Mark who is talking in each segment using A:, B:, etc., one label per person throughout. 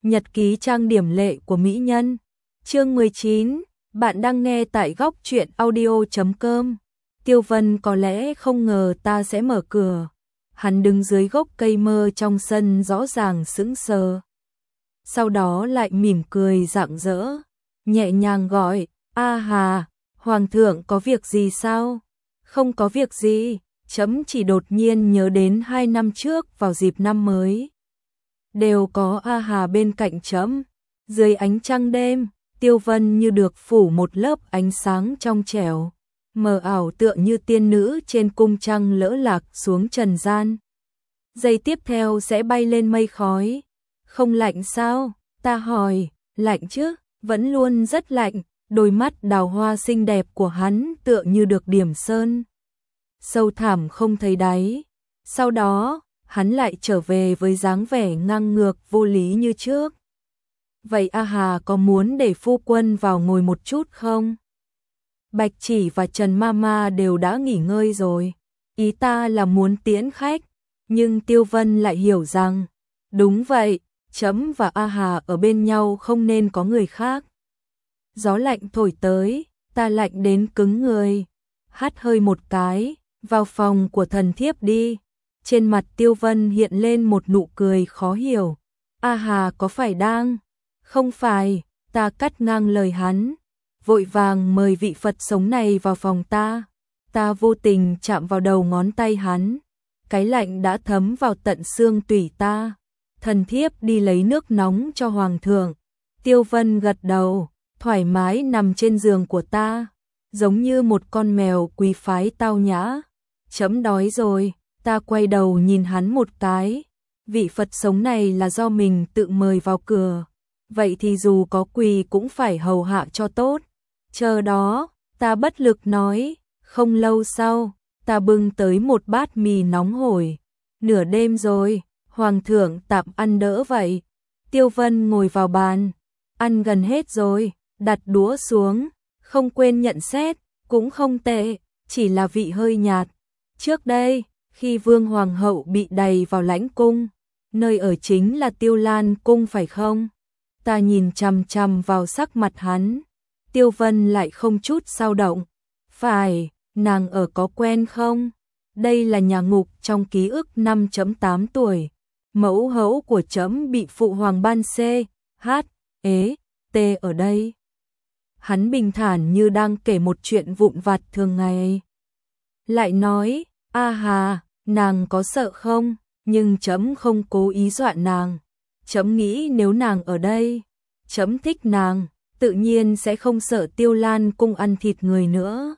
A: Nhật ký trang điểm lệ của mỹ nhân. Chương 19, bạn đang nghe tại góc truyện audio.com. Tiêu Vân có lẽ không ngờ ta sẽ mở cửa. Hắn đứng dưới gốc cây mơ trong sân rõ ràng sững sờ. Sau đó lại mỉm cười rạng rỡ, nhẹ nhàng gọi, "A Hà, Hoàng thượng có việc gì sao?" "Không có việc gì, chấm chỉ đột nhiên nhớ đến 2 năm trước vào dịp năm mới. Đều có A Hà bên cạnh chấm." Dưới ánh trăng đêm, Tiêu Vân như được phủ một lớp ánh sáng trong trẻo, mờ ảo tựa như tiên nữ trên cung trăng lỡ lạc xuống trần gian. Giây tiếp theo sẽ bay lên mây khói. "Không lạnh sao?" ta hỏi. "Lạnh chứ, vẫn luôn rất lạnh." Đôi mắt đào hoa xinh đẹp của hắn tựa như được điểm sơn sâu thẳm không thấy đáy. Sau đó, hắn lại trở về với dáng vẻ ngang ngược vô lý như trước. "Vậy A Hà có muốn để phu quân vào ngồi một chút không? Bạch Chỉ và Trần Mama đều đã nghỉ ngơi rồi." Ý ta là muốn tiễn khách, nhưng Tiêu Vân lại hiểu rằng, đúng vậy, chấm và A Hà ở bên nhau không nên có người khác. Gió lạnh thổi tới, ta lạnh đến cứng người. Hắt hơi một cái, "Vào phòng của thần thiếp đi." Trên mặt Tiêu Vân hiện lên một nụ cười khó hiểu. "A Hà có phải đang..." "Không phải," ta cắt ngang lời hắn, vội vàng mời vị Phật sống này vào phòng ta. Ta vô tình chạm vào đầu ngón tay hắn, cái lạnh đã thấm vào tận xương tủy ta. "Thần thiếp đi lấy nước nóng cho Hoàng thượng." Tiêu Vân gật đầu, thoải mái nằm trên giường của ta, giống như một con mèo quý phái tao nhã. "Chấm đói rồi." Ta quay đầu nhìn hắn một cái. Vị Phật sống này là do mình tự mời vào cửa, vậy thì dù có quỳ cũng phải hầu hạ cho tốt. "Chờ đó," ta bất lực nói. Không lâu sau, ta bưng tới một bát mì nóng hổi. "Nửa đêm rồi, Hoàng thượng tạm ăn đỡ vậy." Tiêu Vân ngồi vào bàn. "Ăn gần hết rồi." Đặt đũa xuống, không quên nhận xét, "Cũng không tệ, chỉ là vị hơi nhạt. Trước đây, khi Vương Hoàng hậu bị đày vào lãnh cung, nơi ở chính là Tiêu Lan cung phải không?" Ta nhìn chằm chằm vào sắc mặt hắn. Tiêu Vân lại không chút dao động. "Phải, nàng ở có quen không? Đây là nhà ngục trong ký ức 5.8 tuổi. Mẫu hẫu của chấm bị phụ hoàng ban C.H.E.T ở đây." Hắn bình thản như đang kể một chuyện vụn vặt thường ngày. Lại nói, "A Hà, nàng có sợ không? Nhưng chấm không cố ý dọa nàng. Chấm nghĩ nếu nàng ở đây, chấm thích nàng, tự nhiên sẽ không sợ Tiêu Lan cung ăn thịt người nữa."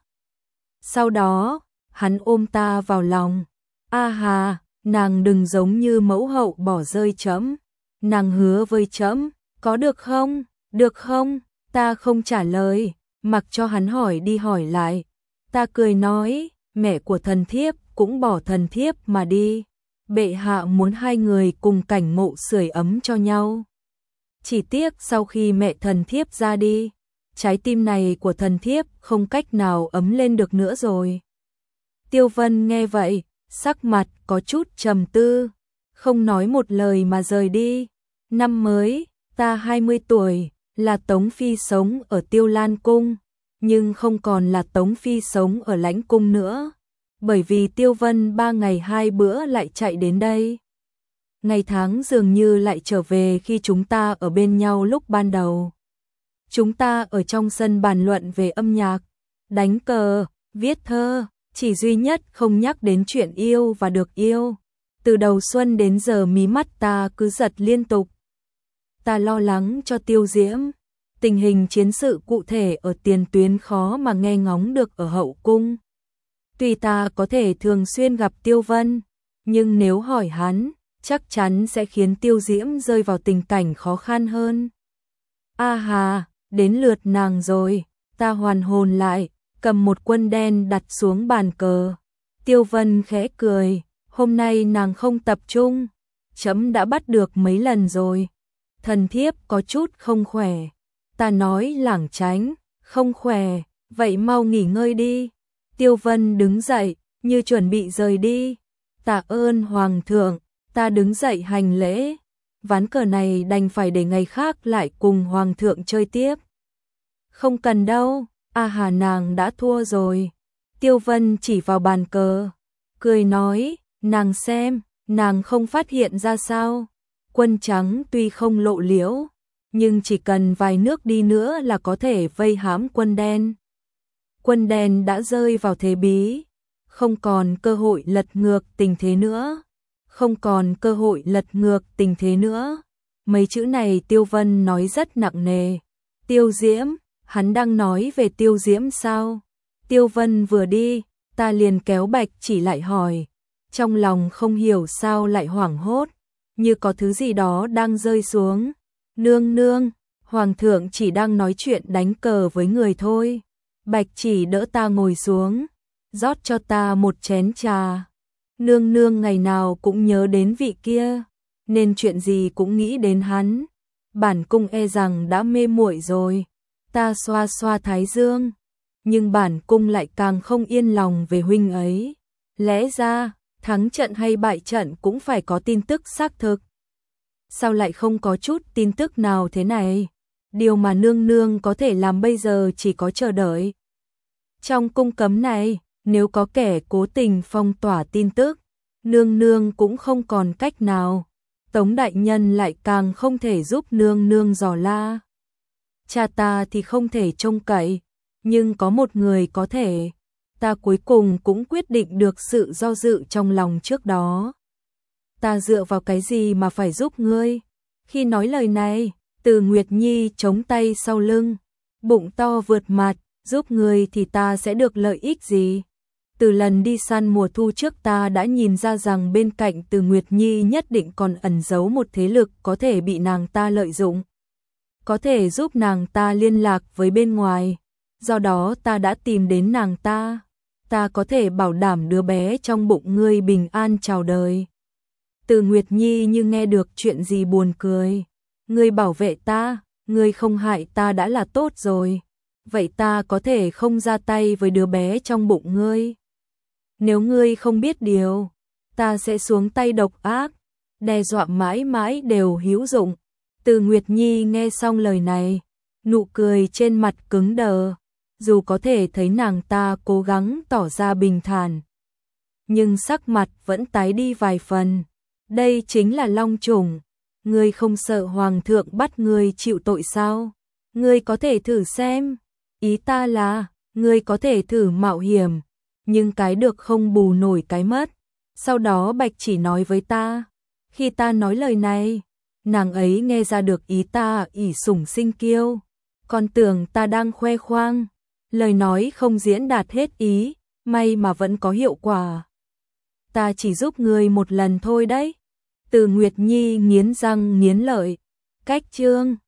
A: Sau đó, hắn ôm ta vào lòng. "A Hà, nàng đừng giống như mẫu hậu bỏ rơi chấm. Nàng hứa với chấm, có được không? Được không?" Ta không trả lời, mặc cho hắn hỏi đi hỏi lại. Ta cười nói, "Mẹ của thần thiếp cũng bỏ thần thiếp mà đi. Bệ hạ muốn hai người cùng cảnh ngộ sưởi ấm cho nhau. Chỉ tiếc sau khi mẹ thần thiếp ra đi, trái tim này của thần thiếp không cách nào ấm lên được nữa rồi." Tiêu Vân nghe vậy, sắc mặt có chút trầm tư, không nói một lời mà rời đi. Năm mới, ta 20 tuổi, là Tống Phi sống ở Tiêu Lan cung, nhưng không còn là Tống Phi sống ở lãnh cung nữa, bởi vì Tiêu Vân 3 ngày 2 bữa lại chạy đến đây. Ngày tháng dường như lại trở về khi chúng ta ở bên nhau lúc ban đầu. Chúng ta ở trong sân bàn luận về âm nhạc, đánh cờ, viết thơ, chỉ duy nhất không nhắc đến chuyện yêu và được yêu. Từ đầu xuân đến giờ mí mắt ta cứ giật liên tục. Ta lo lắng cho Tiêu Diễm. Tình hình chiến sự cụ thể ở tiền tuyến khó mà nghe ngóng được ở hậu cung. Tuy ta có thể thường xuyên gặp Tiêu Vân, nhưng nếu hỏi hắn, chắc chắn sẽ khiến Tiêu Diễm rơi vào tình cảnh khó khăn hơn. "A Hà, đến lượt nàng rồi." Ta hoàn hồn lại, cầm một quân đen đặt xuống bàn cờ. Tiêu Vân khẽ cười, "Hôm nay nàng không tập trung. Chấm đã bắt được mấy lần rồi. Thần thiếp có chút không khỏe." Ta nói lảng tránh, "Không khỏe, vậy mau nghỉ ngơi đi." Tiêu Vân đứng dậy, như chuẩn bị rời đi. "Tạ ơn Hoàng thượng." Ta đứng dậy hành lễ. ván cờ này đành phải để ngày khác lại cùng hoàng thượng chơi tiếp. Không cần đâu, A Hà nàng đã thua rồi. Tiêu Vân chỉ vào bàn cờ, cười nói, nàng xem, nàng không phát hiện ra sao. Quân trắng tuy không lộ liễu, nhưng chỉ cần vài nước đi nữa là có thể vây hãm quân đen. Quân đen đã rơi vào thế bí, không còn cơ hội lật ngược tình thế nữa. Không còn cơ hội lật ngược tình thế nữa. Mấy chữ này Tiêu Vân nói rất nặng nề. Tiêu Diễm, hắn đang nói về Tiêu Diễm sao? Tiêu Vân vừa đi, ta liền kéo Bạch Chỉ lại hỏi. Trong lòng không hiểu sao lại hoảng hốt, như có thứ gì đó đang rơi xuống. Nương nương, hoàng thượng chỉ đang nói chuyện đánh cờ với người thôi. Bạch Chỉ đỡ ta ngồi xuống, rót cho ta một chén trà. Nương nương ngày nào cũng nhớ đến vị kia, nên chuyện gì cũng nghĩ đến hắn. Bản cung e rằng đã mê muội rồi. Ta xoa xoa thái dương, nhưng bản cung lại càng không yên lòng về huynh ấy. Lẽ ra, thắng trận hay bại trận cũng phải có tin tức xác thực. Sao lại không có chút tin tức nào thế này? Điều mà nương nương có thể làm bây giờ chỉ có chờ đợi. Trong cung cấm này, nếu có kẻ cố tình phong tỏa tin tức, nương nương cũng không còn cách nào. Tống đại nhân lại càng không thể giúp nương nương dò la. Cha ta thì không thể trông cậy, nhưng có một người có thể. Ta cuối cùng cũng quyết định được sự do dự trong lòng trước đó. Ta dựa vào cái gì mà phải giúp ngươi? Khi nói lời này, Từ Nguyệt Nhi chống tay sau lưng, bụng to vượt mặt, giúp ngươi thì ta sẽ được lợi ích gì? Từ lần đi săn mùa thu trước ta đã nhìn ra rằng bên cạnh Từ Nguyệt Nhi nhất định còn ẩn giấu một thế lực có thể bị nàng ta lợi dụng. Có thể giúp nàng ta liên lạc với bên ngoài. Do đó ta đã tìm đến nàng ta. Ta có thể bảo đảm đứa bé trong bụng ngươi bình an chào đời. Từ Nguyệt Nhi như nghe được chuyện gì buồn cười. Ngươi bảo vệ ta, ngươi không hại ta đã là tốt rồi. Vậy ta có thể không ra tay với đứa bé trong bụng ngươi. Nếu ngươi không biết điều, ta sẽ xuống tay độc ác, đe dọa mãi mãi đều hữu dụng. Từ Nguyệt Nhi nghe xong lời này, nụ cười trên mặt cứng đờ, dù có thể thấy nàng ta cố gắng tỏ ra bình thản, nhưng sắc mặt vẫn tái đi vài phần. Đây chính là long trùng, ngươi không sợ hoàng thượng bắt ngươi chịu tội sao? Ngươi có thể thử xem, ý ta là, ngươi có thể thử mạo hiểm, nhưng cái được không bù nổi cái mất. Sau đó Bạch Chỉ nói với ta, khi ta nói lời này, nàng ấy nghe ra được ý ta ỷ sủng sinh kiêu, còn tưởng ta đang khoe khoang. Lời nói không diễn đạt hết ý, may mà vẫn có hiệu quả. Ta chỉ giúp ngươi một lần thôi đấy. Từ Nguyệt Nhi nghiến răng nghiến lợi. Cách chương